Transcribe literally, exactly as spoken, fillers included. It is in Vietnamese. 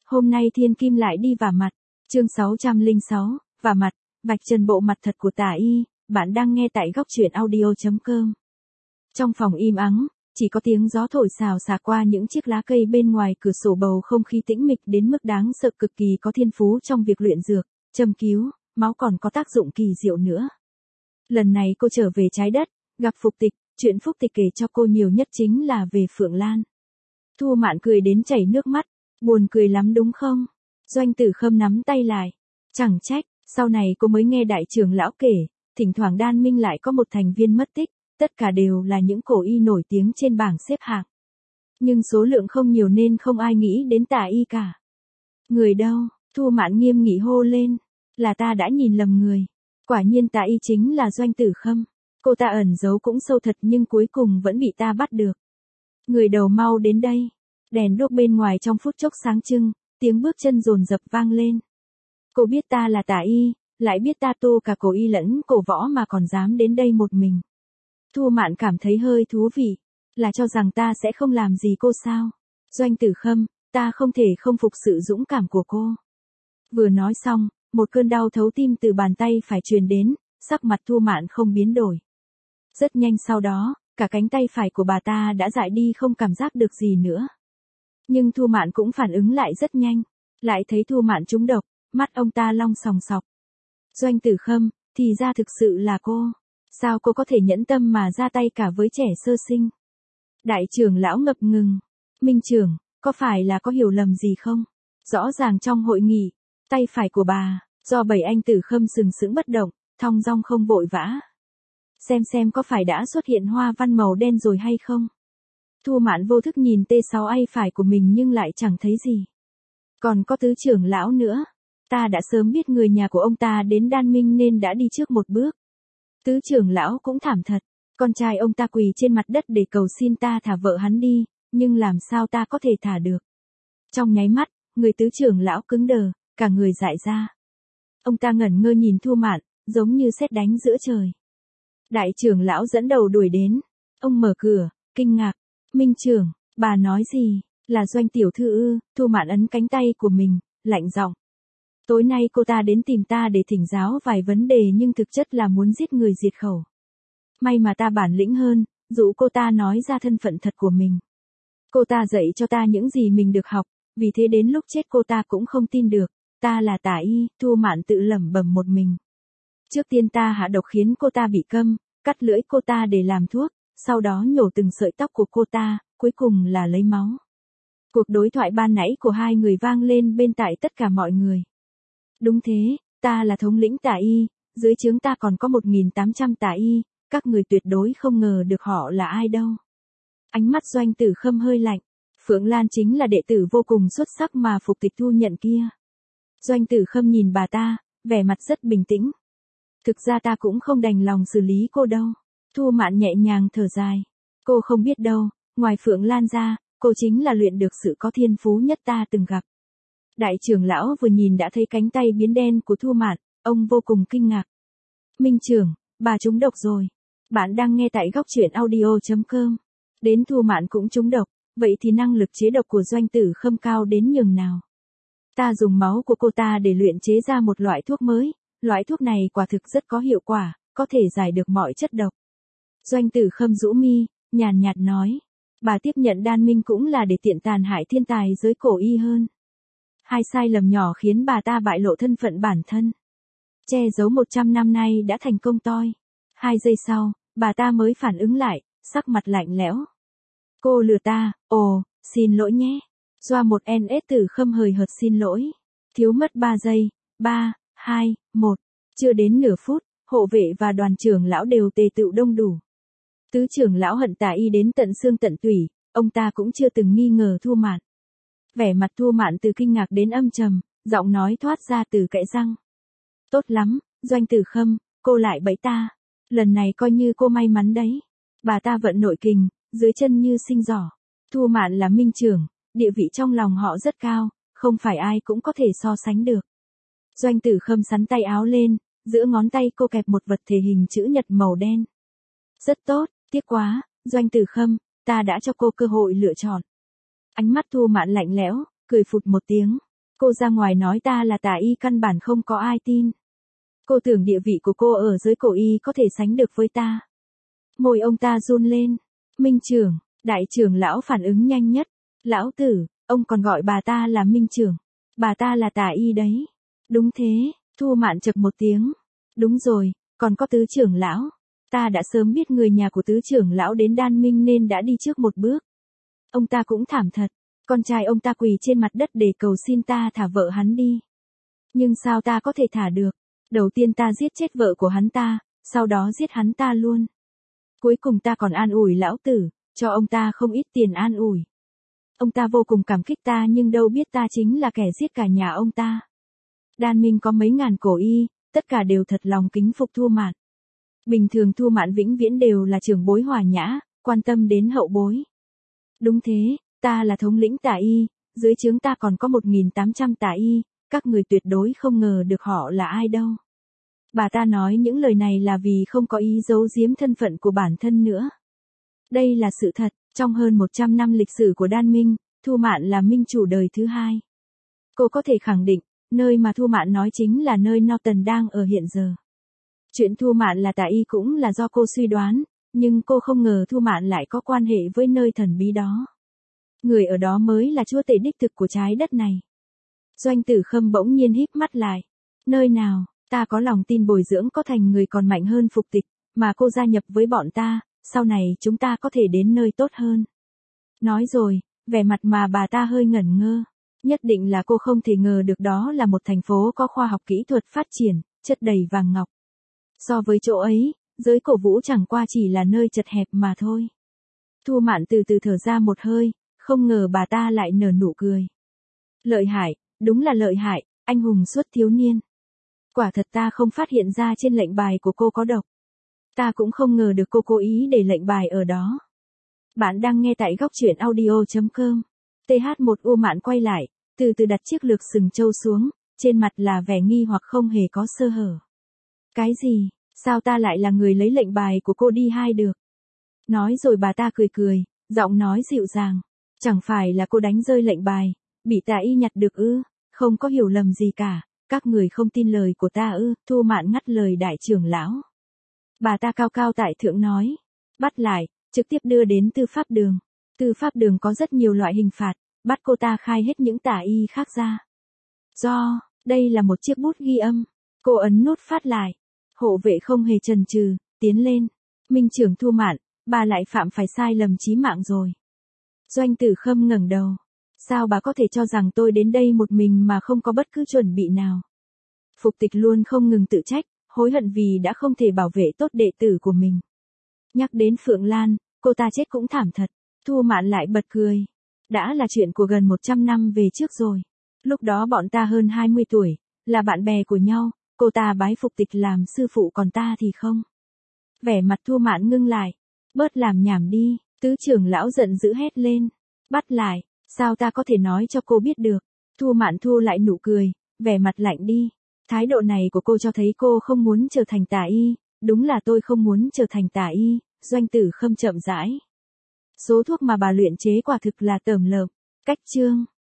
Hôm nay thiên kim lại đi vả mặt. Chương sáu trăm lẻ sáu, vả mặt, vạch trần bộ mặt thật của Tả Y. Bạn đang nghe tại góc truyện audio chấm com. Trong phòng im ắng, chỉ có tiếng gió thổi xào xạc qua những chiếc lá cây bên ngoài cửa sổ, bầu không khí tĩnh mịch đến mức đáng sợ. Cực kỳ có thiên phú trong việc luyện dược, châm cứu, máu còn có tác dụng kỳ diệu nữa. Lần này cô trở về trái đất, gặp Phục Tịch. Chuyện Phúc Tịch kể cho cô nhiều nhất chính là về Phượng Lan. Thu Mạn cười đến chảy nước mắt. Buồn cười lắm đúng không? Doanh Tử Khâm nắm tay lại. Chẳng trách, sau này cô mới nghe đại trưởng lão kể, thỉnh thoảng Đan Minh lại có một thành viên mất tích, tất cả đều là những cổ y nổi tiếng trên bảng xếp hạng. Nhưng số lượng không nhiều nên không ai nghĩ đến Tả Y cả. Người đâu? Thu Mạn nghiêm nghị hô lên. Là ta đã nhìn lầm người. Quả nhiên Tả Y chính là Doanh Tử Khâm. Cô ta ẩn giấu cũng sâu thật nhưng cuối cùng vẫn bị ta bắt được. Người đầu mau đến đây. Đèn đuốc bên ngoài trong phút chốc sáng trưng, tiếng bước chân dồn dập vang lên. Cô biết ta là Tả Y, lại biết ta tu cả cổ y lẫn cổ võ mà còn dám đến đây một mình. Thu Mạn cảm thấy hơi thú vị, là cho rằng ta sẽ không làm gì cô sao? Doanh Tử Khâm, ta không thể không phục sự dũng cảm của cô. Vừa nói xong, một cơn đau thấu tim từ bàn tay phải truyền đến, sắc mặt Thu Mạn không biến đổi. Rất nhanh sau đó, cả cánh tay phải của bà ta đã dại đi, không cảm giác được gì nữa. Nhưng Thu Mạn cũng phản ứng lại rất nhanh, lại thấy Thu Mạn trúng độc, mắt ông ta long sòng sọc. Doanh Tử Khâm, thì ra thực sự là cô. Sao cô có thể nhẫn tâm mà ra tay cả với trẻ sơ sinh? Đại trưởng lão ngập ngừng. Minh trưởng, có phải là có hiểu lầm gì không? Rõ ràng trong hội nghị, tay phải của bà, do bảy anh Tử Khâm sừng sững bất động, thong dong không vội vã. Xem xem có phải đã xuất hiện hoa văn màu đen rồi hay không? Thu Mạn vô thức nhìn T sáu A phải của mình nhưng lại chẳng thấy gì. Còn có tứ trưởng lão nữa. Ta đã sớm biết người nhà của ông ta đến Đan Minh nên đã đi trước một bước. Tứ trưởng lão cũng thảm thật. Con trai ông ta quỳ trên mặt đất để cầu xin ta thả vợ hắn đi, nhưng làm sao ta có thể thả được? Trong nháy mắt, người tứ trưởng lão cứng đờ, cả người dại ra. Ông ta ngẩn ngơ nhìn Thu Mạn, giống như sét đánh giữa trời. Đại trưởng lão dẫn đầu đuổi đến. Ông mở cửa, kinh ngạc. Minh trưởng, bà nói gì? Là Doanh tiểu thư ư? Thu Mạn ấn cánh tay của mình, lạnh giọng. Tối nay cô ta đến tìm ta để thỉnh giáo vài vấn đề nhưng thực chất là muốn giết người diệt khẩu. May mà ta bản lĩnh hơn, dụ cô ta nói ra thân phận thật của mình. Cô ta dạy cho ta những gì mình được học, vì thế đến lúc chết cô ta cũng không tin được. Ta là Tả Y, Thu Mạn tự lẩm bẩm một mình. Trước tiên ta hạ độc khiến cô ta bị câm, cắt lưỡi cô ta để làm thuốc, sau đó nhổ từng sợi tóc của cô ta, cuối cùng là lấy máu. Cuộc đối thoại ban nãy của hai người vang lên bên tai tất cả mọi người. Đúng thế, ta là thống lĩnh Tả Y, dưới trướng ta còn có một nghìn tám trăm Tả Y, các người tuyệt đối không ngờ được họ là ai đâu. Ánh mắt Doanh Tử Khâm hơi lạnh. Phượng Lan chính là đệ tử vô cùng xuất sắc mà Phục Tịch thu nhận kia. Doanh Tử Khâm nhìn bà ta, vẻ mặt rất bình tĩnh. Thực ra ta cũng không đành lòng xử lý cô đâu. Thu Mạn nhẹ nhàng thở dài. Cô không biết đâu, ngoài Phượng Lan ra, cô chính là luyện được sự có thiên phú nhất ta từng gặp. Đại trưởng lão vừa nhìn đã thấy cánh tay biến đen của Thu Mạn, ông vô cùng kinh ngạc. Minh trưởng, bà trúng độc rồi. Bạn đang nghe tại góc truyện audio chấm com. Đến Thu Mạn cũng trúng độc, vậy thì năng lực chế độc của Doanh Tử Khâm cao đến nhường nào? Ta dùng máu của cô ta để luyện chế ra một loại thuốc mới, loại thuốc này quả thực rất có hiệu quả, có thể giải được mọi chất độc. Doanh Tử Khâm rũ mi, nhàn nhạt nói, bà tiếp nhận Đan Minh cũng là để tiện tàn hại thiên tài giới cổ y hơn. Hai sai lầm nhỏ khiến bà ta bại lộ thân phận bản thân. Che giấu một trăm năm nay đã thành công toi. Hai giây sau, bà ta mới phản ứng lại, sắc mặt lạnh lẽo. Cô lừa ta, ồ, xin lỗi nhé. Doa một en ét Tử Khâm hời hợt xin lỗi. Thiếu mất ba giây, ba, hai, một. Chưa đến nửa phút, hộ vệ và đoàn trưởng lão đều tề tựu đông đủ. Tứ trưởng lão hận Tả Y đến tận xương tận tủy, ông ta cũng chưa từng nghi ngờ Thu Mạn. Vẻ mặt Thu Mạn từ kinh ngạc đến âm trầm, giọng nói thoát ra từ kẽ răng. Tốt lắm, Doanh Tử Khâm, cô lại bẫy ta. Lần này coi như cô may mắn đấy. Bà ta vận nội kình, dưới chân như sinh giỏ. Thu Mạn là minh trưởng, địa vị trong lòng họ rất cao, không phải ai cũng có thể so sánh được. Doanh Tử Khâm sắn tay áo lên, giữa ngón tay cô kẹp một vật thể hình chữ nhật màu đen. Rất tốt, tiếc quá, Doanh Tử Khâm, ta đã cho cô cơ hội lựa chọn. Ánh mắt Thu Mạn lạnh lẽo, cười phụt một tiếng. Cô ra ngoài nói ta là tà y căn bản không có ai tin. Cô tưởng địa vị của cô ở dưới cổ y có thể sánh được với ta. Môi ông ta run lên. Minh trưởng, đại trưởng lão phản ứng nhanh nhất. Lão tử, ông còn gọi bà ta là Minh trưởng. Bà ta là tà y đấy. Đúng thế, Thu Mạn chậc một tiếng. Đúng rồi, còn có tứ trưởng lão. Ta đã sớm biết người nhà của tứ trưởng lão đến Đan Minh nên đã đi trước một bước. Ông ta cũng thảm thật. Con trai ông ta quỳ trên mặt đất để cầu xin ta thả vợ hắn đi. Nhưng sao ta có thể thả được? Đầu tiên ta giết chết vợ của hắn ta, sau đó giết hắn ta luôn. Cuối cùng ta còn an ủi lão tử, cho ông ta không ít tiền an ủi. Ông ta vô cùng cảm kích ta nhưng đâu biết ta chính là kẻ giết cả nhà ông ta. Đan Minh có mấy ngàn cổ y, tất cả đều thật lòng kính phục Thu Mạn. Bình thường Thu Mạn vĩnh viễn đều là trưởng bối hòa nhã, quan tâm đến hậu bối. Đúng thế, ta là thống lĩnh tà y, dưới trướng ta còn có một nghìn tám trăm tà y, các người tuyệt đối không ngờ được họ là ai đâu. Bà ta nói những lời này là vì không có ý giấu giếm thân phận của bản thân nữa. Đây là sự thật, trong hơn một trăm năm lịch sử của Đan Minh, Thu Mạn là minh chủ đời thứ hai. Cô có thể khẳng định, nơi mà Thu Mạn nói chính là nơi Norton đang ở hiện giờ. Chuyện Thu Mạn là tà y cũng là do cô suy đoán, nhưng cô không ngờ Thu Mạn lại có quan hệ với nơi thần bí đó. Người ở đó mới là chúa tể đích thực của trái đất này. Doanh Tử Khâm bỗng nhiên híp mắt lại. Nơi nào, ta có lòng tin bồi dưỡng có thành người còn mạnh hơn Phục Tịch, mà cô gia nhập với bọn ta, sau này chúng ta có thể đến nơi tốt hơn. Nói rồi, vẻ mặt mà bà ta hơi ngẩn ngơ. Nhất định là cô không thể ngờ được đó là một thành phố có khoa học kỹ thuật phát triển, chất đầy vàng ngọc. So với chỗ ấy, giới cổ vũ chẳng qua chỉ là nơi chật hẹp mà thôi. Thu Mạn từ từ thở ra một hơi, không ngờ bà ta lại nở nụ cười. Lợi hại, đúng là lợi hại, anh hùng suốt thiếu niên. Quả thật ta không phát hiện ra trên lệnh bài của cô có độc. Ta cũng không ngờ được cô cố ý để lệnh bài ở đó. Bạn đang nghe tại góc truyện audio chấm com. tê hát một U Mạn quay lại, từ từ đặt chiếc lược sừng trâu xuống, trên mặt là vẻ nghi hoặc không hề có sơ hở. Cái gì, sao ta lại là người lấy lệnh bài của cô đi hai được? Nói rồi bà ta cười cười, giọng nói dịu dàng. Chẳng phải là cô đánh rơi lệnh bài, bị tà y nhặt được ư, không có hiểu lầm gì cả, các người không tin lời của ta ư, Thu Mạn ngắt lời đại trưởng lão. Bà ta cao cao tại thượng nói, bắt lại, trực tiếp đưa đến tư pháp đường. Tư pháp đường có rất nhiều loại hình phạt, bắt cô ta khai hết những tà y khác ra. Do, đây là một chiếc bút ghi âm, cô ấn nút phát lại. Hộ vệ không hề chần chừ, tiến lên. Minh trưởng Thu Mạn, bà lại phạm phải sai lầm chí mạng rồi. Doanh Tử Khâm ngẩng đầu. Sao bà có thể cho rằng tôi đến đây một mình mà không có bất cứ chuẩn bị nào? Phục Tịch luôn không ngừng tự trách, hối hận vì đã không thể bảo vệ tốt đệ tử của mình. Nhắc đến Phượng Lan, cô ta chết cũng thảm thật. Thu Mạn lại bật cười. Đã là chuyện của gần một trăm năm về trước rồi. Lúc đó bọn ta hơn hai mươi tuổi, là bạn bè của nhau, cô ta bái Phục Tịch làm sư phụ còn ta thì không. Vẻ mặt Thu Mạn ngưng lại. Bớt làm nhảm đi, tứ trưởng lão giận dữ hét lên. Bắt lại, sao ta có thể nói cho cô biết được? Thu Mạn thu lại nụ cười, vẻ mặt lạnh đi. Thái độ này của cô cho thấy cô không muốn trở thành tà y, đúng là tôi không muốn trở thành tà y, Doanh Tử Khâm chậm rãi. Số thuốc mà bà luyện chế quả thực là tởm lợm. Cách chương